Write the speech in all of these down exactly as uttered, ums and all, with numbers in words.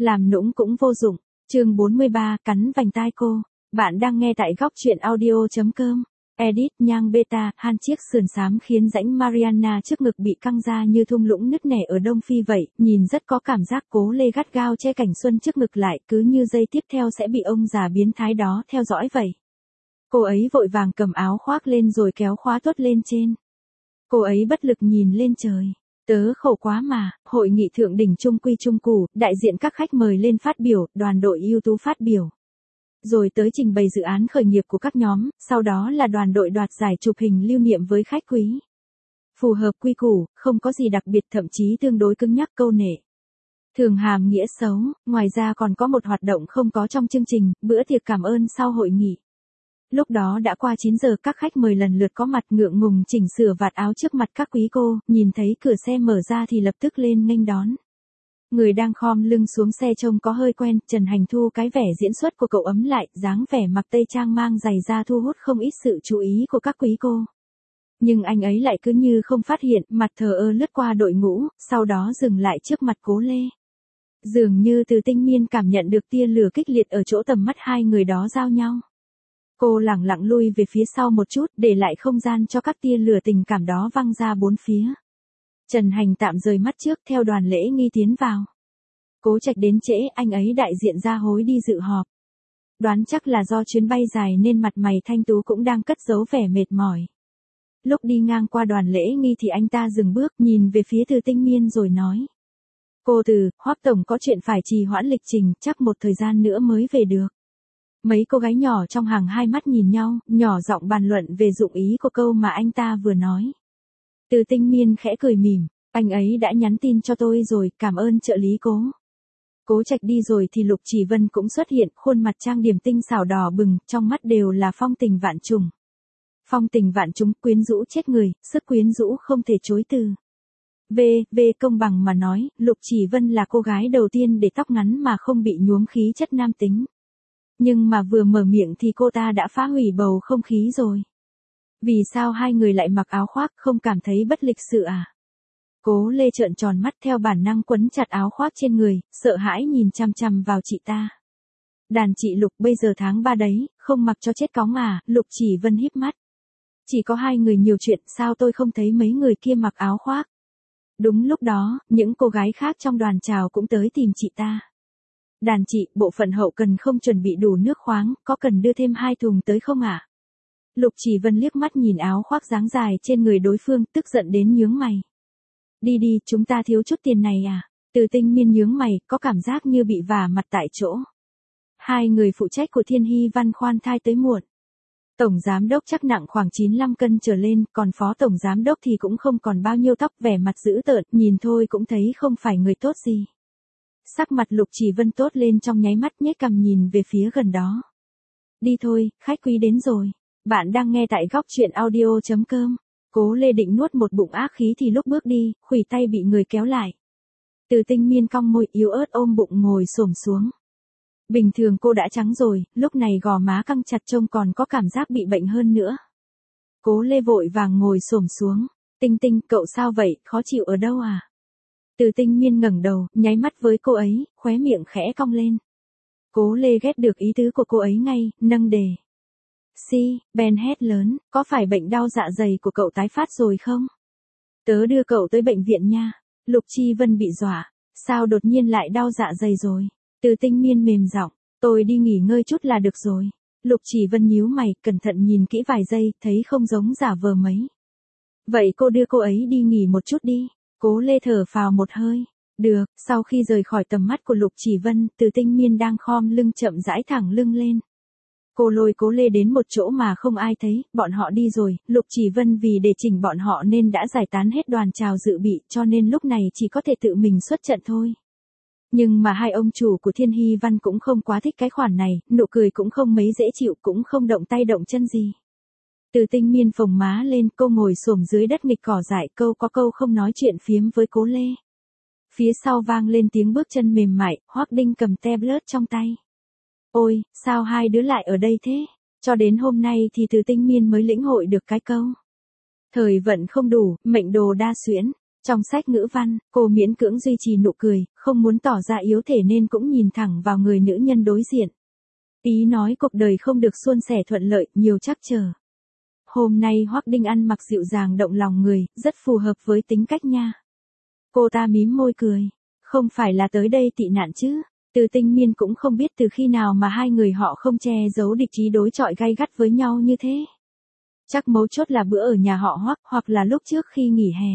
làm nũng cũng vô dụng. Chương bốn mươi ba, cắn vành tai cô. Bạn đang nghe tại góc truyện audio chấm com. Edit, nhang beta, han chiếc sườn xám khiến rãnh Mariana trước ngực bị căng ra như thung lũng nứt nẻ ở Đông Phi vậy, nhìn rất có cảm giác. Cố Lê gắt gao che cảnh xuân trước ngực lại, cứ như giây tiếp theo sẽ bị ông già biến thái đó theo dõi vậy. Cô ấy vội vàng cầm áo khoác lên rồi kéo khóa tốt lên trên. Cô ấy bất lực nhìn lên trời. Tớ khổ quá mà. Hội nghị thượng đỉnh trung quy trung cụ, đại diện các khách mời lên phát biểu, đoàn đội ưu tú phát biểu. Rồi tới trình bày dự án khởi nghiệp của các nhóm, sau đó là đoàn đội đoạt giải chụp hình lưu niệm với khách quý. Phù hợp quy củ, không có gì đặc biệt, thậm chí tương đối cứng nhắc câu nệ. Thường hàm nghĩa xấu, ngoài ra còn có một hoạt động không có trong chương trình, bữa tiệc cảm ơn sau hội nghị. Lúc đó đã qua chín giờ, các khách mời lần lượt có mặt ngượng ngùng chỉnh sửa vạt áo trước mặt các quý cô, nhìn thấy cửa xe mở ra thì lập tức lên nghênh đón. Người đang khom lưng xuống xe trông có hơi quen, Trần Hành Thu cái vẻ diễn xuất của cậu ấm lại, dáng vẻ mặc tây trang mang giày da thu hút không ít sự chú ý của các quý cô. Nhưng anh ấy lại cứ như không phát hiện, mặt thờ ơ lướt qua đội ngũ, sau đó dừng lại trước mặt Cố Lê. Dường như Từ Tinh Miên cảm nhận được tia lửa kích liệt ở chỗ tầm mắt hai người đó giao nhau. Cô lẳng lặng lui về phía sau một chút, để lại không gian cho các tia lửa tình cảm đó văng ra bốn phía. Trần Hành tạm rời mắt trước, theo đoàn lễ nghi tiến vào. Cố Trạch đến trễ, anh ấy đại diện ra hối đi dự họp. Đoán chắc là do chuyến bay dài nên mặt mày thanh tú cũng đang cất giấu vẻ mệt mỏi. Lúc đi ngang qua đoàn lễ nghi thì anh ta dừng bước, nhìn về phía Từ Tinh Miên rồi nói. Cô Từ, Hoắc tổng có chuyện phải trì hoãn lịch trình, chắc một thời gian nữa mới về được. Mấy cô gái nhỏ trong hàng hai mắt nhìn nhau, nhỏ giọng bàn luận về dụng ý của câu mà anh ta vừa nói. Từ Tinh Miên khẽ cười mỉm, anh ấy đã nhắn tin cho tôi rồi, cảm ơn trợ lý Cố. Cố Trạch đi rồi thì Lục Chỉ Vân cũng xuất hiện, khuôn mặt trang điểm tinh xảo đỏ bừng, trong mắt đều là phong tình vạn trùng. Phong tình vạn trùng, quyến rũ chết người, sức quyến rũ không thể chối từ. Về, về công bằng mà nói, Lục Chỉ Vân là cô gái đầu tiên để tóc ngắn mà không bị nhuốm khí chất nam tính. Nhưng mà vừa mở miệng thì cô ta đã phá hủy bầu không khí rồi. Vì sao hai người lại mặc áo khoác, không cảm thấy bất lịch sự à? Cố Lê trợn tròn mắt, theo bản năng quấn chặt áo khoác trên người, sợ hãi nhìn chằm chằm vào chị ta. Đàn chị Lục, bây giờ tháng ba đấy, không mặc cho chết cóng à? Lục Chỉ Vân híp mắt. Chỉ có hai người nhiều chuyện, sao tôi không thấy mấy người kia mặc áo khoác? Đúng lúc đó, những cô gái khác trong đoàn chào cũng tới tìm chị ta. Đàn chị, bộ phận hậu cần không chuẩn bị đủ nước khoáng, có cần đưa thêm hai thùng tới không ạ? À? Lục Chỉ Vân liếc mắt nhìn áo khoác dáng dài trên người đối phương, tức giận đến nhướng mày. Đi đi, chúng ta thiếu chút tiền này à? Từ Tinh Miên nhướng mày, có cảm giác như bị vả mặt tại chỗ. Hai người phụ trách của Thiên Hy Văn khoan thai tới muộn. Tổng giám đốc chắc nặng khoảng chín mươi lăm cân trở lên, còn phó tổng giám đốc thì cũng không còn bao nhiêu tóc, vẻ mặt dữ tợn, nhìn thôi cũng thấy không phải người tốt gì. Sắc mặt Lục Chỉ Vân tốt lên trong nháy mắt, nhếch cằm nhìn về phía gần đó. Đi thôi, khách quý đến rồi. Bạn đang nghe tại góc truyện audio chấm com. Cố Lê định nuốt một bụng ác khí thì lúc bước đi, khuỷu tay bị người kéo lại. Từ Tinh Miên cong môi yếu ớt ôm bụng ngồi xổm xuống. Bình thường cô đã trắng rồi, lúc này gò má căng chặt trông còn có cảm giác bị bệnh hơn nữa. Cố Lê vội vàng ngồi xổm xuống. Tinh Tinh, cậu sao vậy, khó chịu ở đâu à? Từ Tinh Miên ngẩng đầu, nháy mắt với cô ấy, khóe miệng khẽ cong lên. Cố Lê ghét được ý tứ của cô ấy ngay, nâng đề. Si, Ben hét lớn, có phải bệnh đau dạ dày của cậu tái phát rồi không? Tớ đưa cậu tới bệnh viện nha. Lục Chi Vân bị dọa, sao đột nhiên lại đau dạ dày rồi? Từ Tinh Miên mềm giọng, tôi đi nghỉ ngơi chút là được rồi. Lục Chỉ Vân nhíu mày, cẩn thận nhìn kỹ vài giây, thấy không giống giả vờ mấy. Vậy cô đưa cô ấy đi nghỉ một chút đi. Cố Lê thở phào một hơi. Được, sau khi rời khỏi tầm mắt của Lục Chỉ Vân, Từ Tinh Miên đang khom lưng chậm rãi thẳng lưng lên. Cô lôi Cố Lê đến một chỗ mà không ai thấy, bọn họ đi rồi, Lục Chỉ Vân vì để chỉnh bọn họ nên đã giải tán hết đoàn chào dự bị, cho nên lúc này chỉ có thể tự mình xuất trận thôi. Nhưng mà hai ông chủ của Thiên Hy Văn cũng không quá thích cái khoản này, nụ cười cũng không mấy dễ chịu, cũng không động tay động chân gì. Từ Tinh Miên phồng má lên, cô ngồi xổm dưới đất nghịch cỏ dại, câu có câu không nói chuyện phiếm với Cố Lê. Phía sau vang lên tiếng bước chân mềm mại, Hoắc Đinh cầm tablet trong tay. Ôi, sao hai đứa lại ở đây thế? Cho đến hôm nay thì Từ Tinh Miên mới lĩnh hội được cái câu. Thời vận không đủ, mệnh đồ đa xuyễn. Trong sách ngữ văn, cô miễn cưỡng duy trì nụ cười, không muốn tỏ ra yếu thể nên cũng nhìn thẳng vào người nữ nhân đối diện. Ý nói cuộc đời không được suôn sẻ thuận lợi, nhiều trắc trở. Hôm nay Hoắc Đinh ăn mặc dịu dàng động lòng người, rất phù hợp với tính cách nha. Cô ta mím môi cười. Không phải là tới đây tị nạn chứ. Từ Tinh Miên cũng không biết từ khi nào mà hai người họ không che giấu địch ý đối chọi gay gắt với nhau như thế. Chắc mấu chốt là bữa ở nhà họ Hoắc hoặc là lúc trước khi nghỉ hè.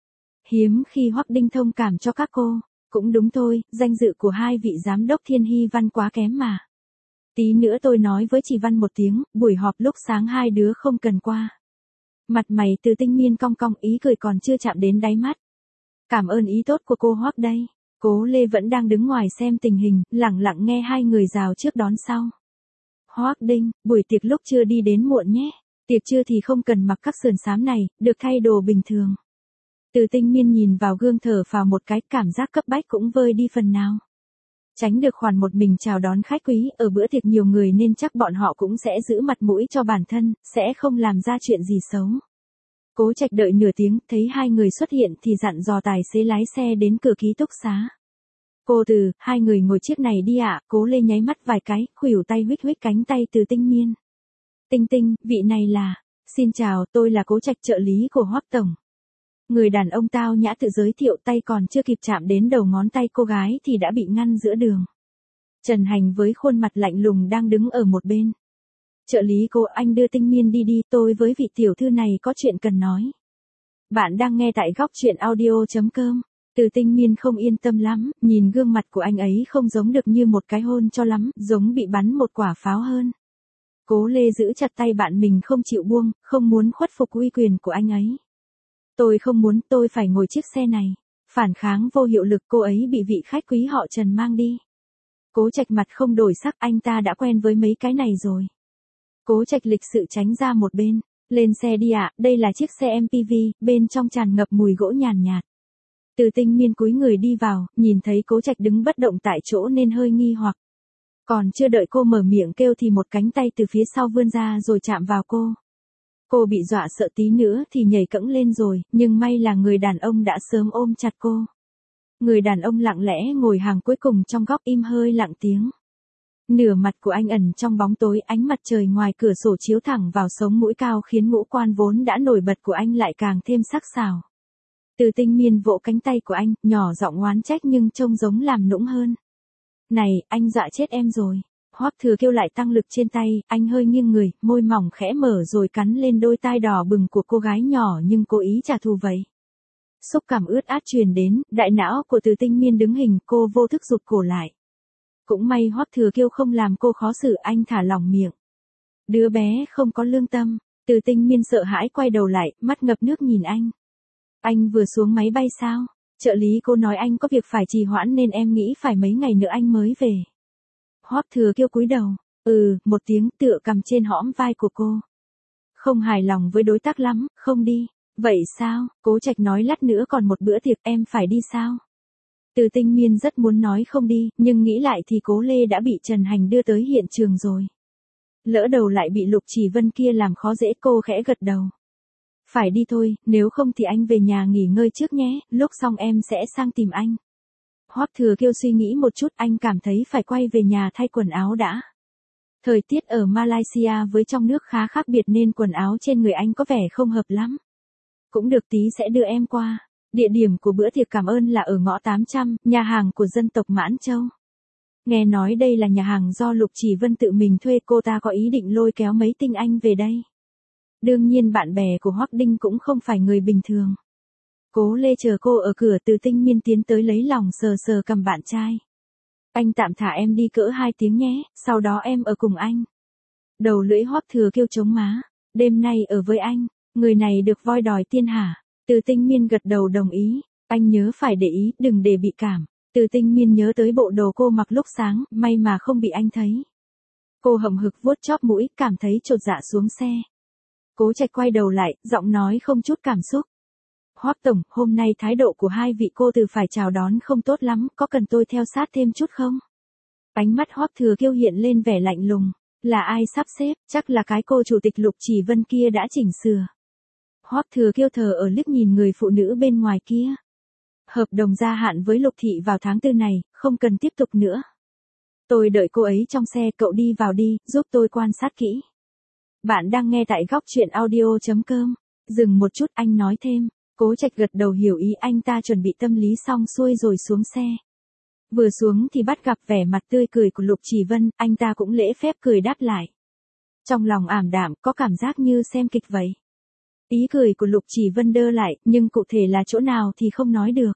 Hiếm khi Hoắc Đinh thông cảm cho các cô. Cũng đúng thôi, danh dự của hai vị giám đốc Thiên Hy Văn quá kém mà. Tí nữa tôi nói với chị Văn một tiếng, buổi họp lúc sáng hai đứa không cần qua. Mặt mày Từ Tinh Miên cong cong, ý cười còn chưa chạm đến đáy mắt. Cảm ơn ý tốt của cô Hoắc đây. Cố Lê vẫn đang đứng ngoài xem tình hình, lặng lặng nghe hai người rào trước đón sau. Hoắc Đinh, buổi tiệc lúc trưa đi đến muộn nhé. Tiệc trưa thì không cần mặc các sườn xám này, được thay đồ bình thường. Từ Tinh Miên nhìn vào gương thở phào một cái, cảm giác cấp bách cũng vơi đi phần nào. Tránh được khoản một mình chào đón khách quý, ở bữa tiệc nhiều người nên chắc bọn họ cũng sẽ giữ mặt mũi cho bản thân, sẽ không làm ra chuyện gì xấu. Cố Trạch đợi nửa tiếng, thấy hai người xuất hiện thì dặn dò tài xế lái xe đến cửa ký túc xá. Cô Từ, hai người ngồi chiếc này đi ạ. Cố Lê nháy mắt vài cái, khuỷu tay huých huých cánh tay Từ Tinh Miên. Tinh Tinh, vị này là, xin chào, tôi là Cố Trạch, trợ lý của Hoắc tổng. Người đàn ông tao nhã tự giới thiệu, tay còn chưa kịp chạm đến đầu ngón tay cô gái thì đã bị ngăn giữa đường. Trần Hành với khuôn mặt lạnh lùng đang đứng ở một bên. Trợ lý cô, anh đưa Tinh Miên đi đi, tôi với vị tiểu thư này có chuyện cần nói. Bạn đang nghe tại góc truyện audio chấm com. Từ Tinh Miên không yên tâm lắm, nhìn gương mặt của anh ấy không giống được như một cái hôn cho lắm, giống bị bắn một quả pháo hơn. Cố Lê giữ chặt tay bạn mình không chịu buông, không muốn khuất phục uy quyền của anh ấy. Tôi không muốn, tôi phải ngồi chiếc xe này. Phản kháng vô hiệu lực, cô ấy bị vị khách quý họ Trần mang đi. Cố Trạch mặt không đổi sắc, anh ta đã quen với mấy cái này rồi. Cố Trạch lịch sự tránh ra một bên. Lên xe đi ạ, đây là chiếc xe em pê vê, bên trong tràn ngập mùi gỗ nhàn nhạt. Từ Tinh Miên cúi người đi vào, nhìn thấy Cố Trạch đứng bất động tại chỗ nên hơi nghi hoặc. Còn chưa đợi cô mở miệng kêu thì một cánh tay từ phía sau vươn ra rồi chạm vào cô. Cô bị dọa sợ tí nữa thì nhảy cẫng lên rồi, nhưng may là người đàn ông đã sớm ôm chặt cô. Người đàn ông lặng lẽ ngồi hàng cuối cùng trong góc, im hơi lặng tiếng. Nửa mặt của anh ẩn trong bóng tối, ánh mặt trời ngoài cửa sổ chiếu thẳng vào sống mũi cao khiến ngũ quan vốn đã nổi bật của anh lại càng thêm sắc sảo. Từ Tinh Miên vỗ cánh tay của anh, nhỏ giọng oán trách nhưng trông giống làm nũng hơn. Này, anh dọa chết em rồi. Hoắc Thừa Kiêu lại tăng lực trên tay, anh hơi nghiêng người, môi mỏng khẽ mở rồi cắn lên đôi tai đỏ bừng của cô gái nhỏ nhưng cố ý trả thù vậy. Xúc cảm ướt át truyền đến, đại não của Từ Tinh Miên đứng hình, cô vô thức rụt cổ lại. Cũng may Hoắc Thừa Kiêu không làm cô khó xử, anh thả lỏng miệng. Đứa bé không có lương tâm. Từ Tinh Miên sợ hãi quay đầu lại, mắt ngập nước nhìn anh. Anh vừa xuống máy bay sao? Trợ lý cô nói anh có việc phải trì hoãn nên em nghĩ phải mấy ngày nữa anh mới về. Hoắc Thừa Kiêu cúi đầu, ừ, một tiếng, tựa cầm trên hõm vai của cô. Không hài lòng với đối tác lắm, không đi. Vậy sao? Cố Trạch nói lát nữa còn một bữa tiệc, em phải đi sao? Từ Tinh Miên rất muốn nói không đi, nhưng nghĩ lại thì Cố Lê đã bị Trần Hành đưa tới hiện trường rồi. Lỡ đầu lại bị Lục Chỉ Vân kia làm khó dễ, cô khẽ gật đầu. Phải đi thôi, nếu không thì anh về nhà nghỉ ngơi trước nhé, lúc xong em sẽ sang tìm anh. Hoắc Thừa Kiêu suy nghĩ một chút, anh cảm thấy phải quay về nhà thay quần áo đã. Thời tiết ở Malaysia với trong nước khá khác biệt nên quần áo trên người anh có vẻ không hợp lắm. Cũng được, tí sẽ đưa em qua. Địa điểm của bữa tiệc cảm ơn là ở ngõ tám trăm, nhà hàng của dân tộc Mãn Châu. Nghe nói đây là nhà hàng do Lục Chỉ Vân tự mình thuê, cô ta có ý định lôi kéo mấy tinh anh về đây. Đương nhiên bạn bè của Hoắc Đinh cũng không phải người bình thường. Cố Lê chờ cô ở cửa, Từ Tinh Miên tiến tới lấy lòng sờ sờ cầm bạn trai. Anh tạm thả em đi cỡ hai tiếng nhé, sau đó em ở cùng anh. Đầu lưỡi Hoắc Thừa Kiêu chống má. Đêm nay ở với anh, người này được voi đòi tiên hả? Từ Tinh Miên gật đầu đồng ý. Anh nhớ phải để ý, đừng để bị cảm. Từ Tinh Miên nhớ tới bộ đồ cô mặc lúc sáng, may mà không bị anh thấy. Cô hậm hực vuốt chóp mũi, cảm thấy chột dạ xuống xe. Cố Trạch quay đầu lại, giọng nói không chút cảm xúc. Hoắc tổng, hôm nay thái độ của hai vị cô Từ phải chào đón không tốt lắm, có cần tôi theo sát thêm chút không? Ánh mắt Hoắc Thừa Kiêu hiện lên vẻ lạnh lùng. Là ai sắp xếp, chắc là cái cô chủ tịch Lục Chỉ Vân kia đã chỉnh sửa. Hoắc Thừa Kiêu thờ ở liếc nhìn người phụ nữ bên ngoài kia. Hợp đồng gia hạn với Lục Thị vào tháng tư này, không cần tiếp tục nữa. Tôi đợi cô ấy trong xe, cậu đi vào đi, giúp tôi quan sát kỹ. Bạn đang nghe tại góc truyện audio.com. Dừng một chút, anh nói thêm. Cố Trạch gật đầu hiểu ý anh ta, chuẩn bị tâm lý xong xuôi rồi xuống xe. Vừa xuống thì bắt gặp vẻ mặt tươi cười của Lục Chỉ Vân, anh ta cũng lễ phép cười đáp lại. Trong lòng ảm đạm, có cảm giác như xem kịch vậy. Ý cười của Lục Chỉ Vân đơ lại, nhưng cụ thể là chỗ nào thì không nói được.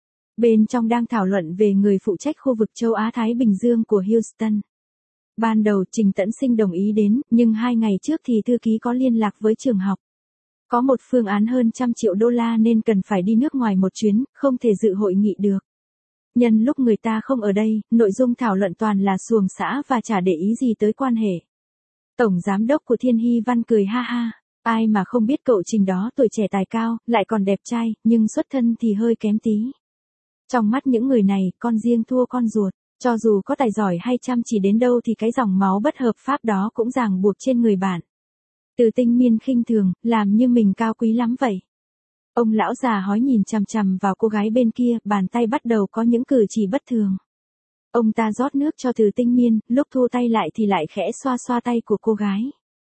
Bên trong đang thảo luận về người phụ trách khu vực châu Á-Thái Bình Dương của Houston. Ban đầu Trình Tẫn Sinh đồng ý đến, nhưng hai ngày trước thì thư ký có liên lạc với trường học. Có một phương án hơn trăm triệu đô la nên cần phải đi nước ngoài một chuyến, không thể dự hội nghị được. Nhân lúc người ta không ở đây, nội dung thảo luận toàn là xuồng xã và chả để ý gì tới quan hệ. Tổng giám đốc của Thiên Hy Văn cười ha ha, ai mà không biết cậu Trình đó tuổi trẻ tài cao, lại còn đẹp trai, nhưng xuất thân thì hơi kém tí. Trong mắt những người này, con riêng thua con ruột, cho dù có tài giỏi hay chăm chỉ đến đâu thì cái dòng máu bất hợp pháp đó cũng ràng buộc trên người bạn. Từ Tinh Miên khinh thường, làm như mình cao quý lắm vậy. Ông lão già hói nhìn chằm chằm vào cô gái bên kia, bàn tay bắt đầu có những cử chỉ bất thường. Ông ta rót nước cho Từ Tinh Miên, lúc thu tay lại thì lại khẽ xoa xoa tay của cô gái.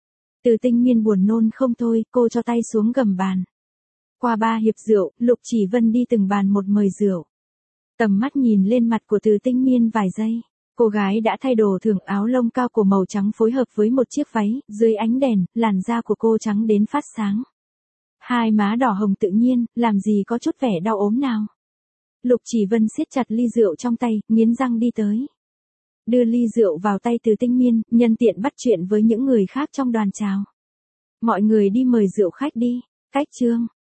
Từ Tinh Miên buồn nôn không thôi, cô cho tay xuống gầm bàn. Qua ba hiệp rượu, Lục Chỉ Vân đi từng bàn một mời rượu. Tầm mắt nhìn lên mặt của Từ Tinh Miên vài giây. Cô gái đã thay đồ thường, áo lông cao của màu trắng phối hợp với một chiếc váy, dưới ánh đèn, làn da của cô trắng đến phát sáng. Hai má đỏ hồng tự nhiên, làm gì có chút vẻ đau ốm nào. Lục Chỉ Vân siết chặt ly rượu trong tay, nghiến răng đi tới. Đưa ly rượu vào tay Từ Tinh Miên, nhân tiện bắt chuyện với những người khác trong đoàn chào. Mọi người đi mời rượu khách đi. Cách chương.